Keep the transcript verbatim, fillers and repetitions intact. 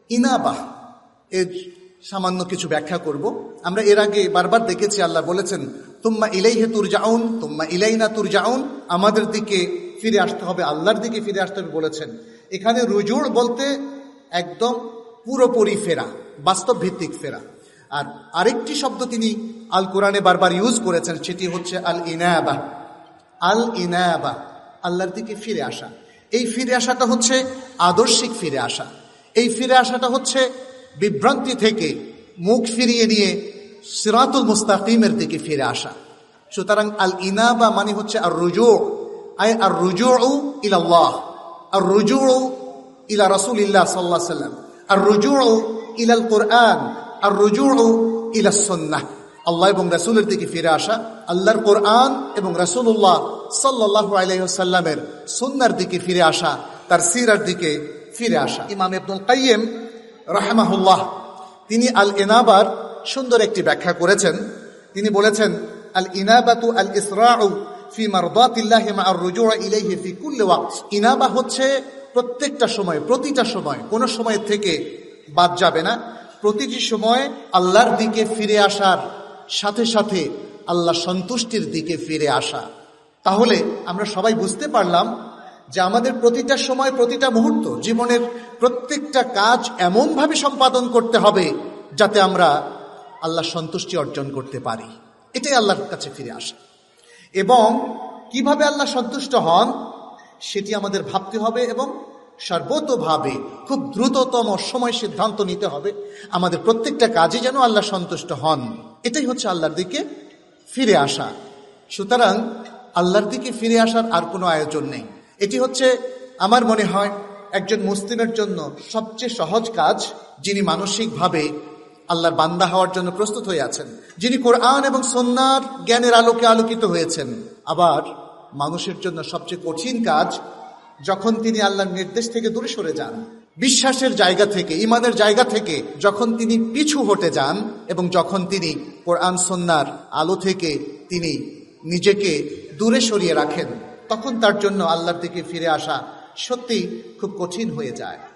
ইনাবাহ এর সামান্য কিছু ব্যাখ্যা করব। আমরা এর আগে বারবার দেখেছি আল্লাহ বলেছেন তুম্মা ইলাইহি তুরজাউন, তুম্মা ইলাইনা তুরজাউন, আমাদের দিকে ফিরে আসতে হবে, আল্লাহর দিকে ফিরে আসতে হবে বলেছেন। এখানে রুজুর বলতে একদম পুরোপুরি ফেরা, বাস্তব ভিত্তিক ফেরা। আর আরেকটি শব্দ তিনি আল কোরআনে বারবার ইউজ করেছেন, সেটি হচ্ছে আল ইনাবা। আল ইনাবা আল্লাহর দিকে ফিরে আসা। এই ফিরে আসাটা হচ্ছে আদর্শিক ফিরে আসা। এই ফিরে আসাটা হচ্ছে বিভ্রান্তি থেকে মুখ ফিরিয়ে নিয়ে সিরাতুল মুস্তাকিমের দিকে ফিরে আসা। সুতরাং আল ইনাবা মানে হচ্ছে আর রুজু, আই আর রুজু ইলাল্লাহ, আর রুজু ইলা রাসূলিল্লাহ সাল্লাল্লাহু আলাইহি ওয়াসাল্লাম, আর রুজু ইলাল কোরআন, আর রুজু ইলা সুন্নাহ। আল্লাহ এবং রাসূলের দিকে ফিরে আসা, আল্লাহর কোরআন এবং রাসূলুল্লাহ সাল্লাল্লাহু আলাইহি ওয়াসাল্লামের সুন্নাহর দিকে ফিরে আসা, তার সিরার দিকে ফিরে আসা। ইমাম ইবনুল কাইয়িম রাহিমাহুল্লাহ তিনি আল ইনাবার সুন্দর একটি ব্যাখ্যা করেছেন। তিনি বলেছেন আল ইনাবাতু আল ইসরাউ ফি মারদাতিল্লাহি মা আর রুজু ইলাইহি ফি কুল্লি ওয়াক্ত। ইনাবা হচ্ছে প্রত্যেকটা সময়, প্রতিটা সময়, কোন সময় থেকে বাদ যাবে না, প্রতিটি সময় আল্লাহর দিকে ফিরে আসার সাথে সাথে আল্লাহ সন্তুষ্টির দিকে ফিরে আসা। তাহলে আমরা সবাই বুঝতে পারলাম যে আমাদের প্রতিটা সময়, প্রতিটা মুহূর্ত, জীবনের প্রত্যেকটা কাজ এমনভাবে সম্পাদন করতে হবে যাতে আমরা আল্লাহ সন্তুষ্টি অর্জন করতে পারি। এটাই আল্লাহর কাছে ফিরে আসা। এবং কিভাবে আল্লাহ সন্তুষ্ট হন সেটি আমাদের ভাবতে হবে এবং সর্বতোভাবে খুব দ্রুততম সময় সিদ্ধান্ত নিতে হবে আমাদের প্রত্যেকটা কাজে যেন আল্লাহ সন্তুষ্ট হন। এটাই হচ্ছে আল্লাহর দিকে ফিরে আসা। সুতরাং আল্লাহর দিকে ফিরে আসার আর কোনো আয়োজন নেই। এটি হচ্ছে আমার মনে হয় একজন মুসলিমের জন্য সবচেয়ে সহজ কাজ, যিনি মানসিকভাবে আল্লাহর বান্দা হওয়ার জন্য প্রস্তুত হয়ে আছেন, যিনি কোরআন এবং সুন্নাহর জ্ঞানের আলোকে আলোকিত হয়েছেন। আবার মানুষের জন্য সবচেয়ে কঠিন কাজ যখন তিনি আল্লাহর নির্দেশ থেকে দূরে সরে যান, বিশ্বাসের জায়গা থেকে, ইমানের জায়গা থেকে যখন তিনি পিছু হটে যান এবং যখন তিনি কোরআন সুন্নাহর আলো থেকে তিনি নিজেকে দূরে সরিয়ে রাখেন, তখন তার জন্য আল্লাহর দিকে ফিরে আসা সত্যি খুব কঠিন হয়ে যায়।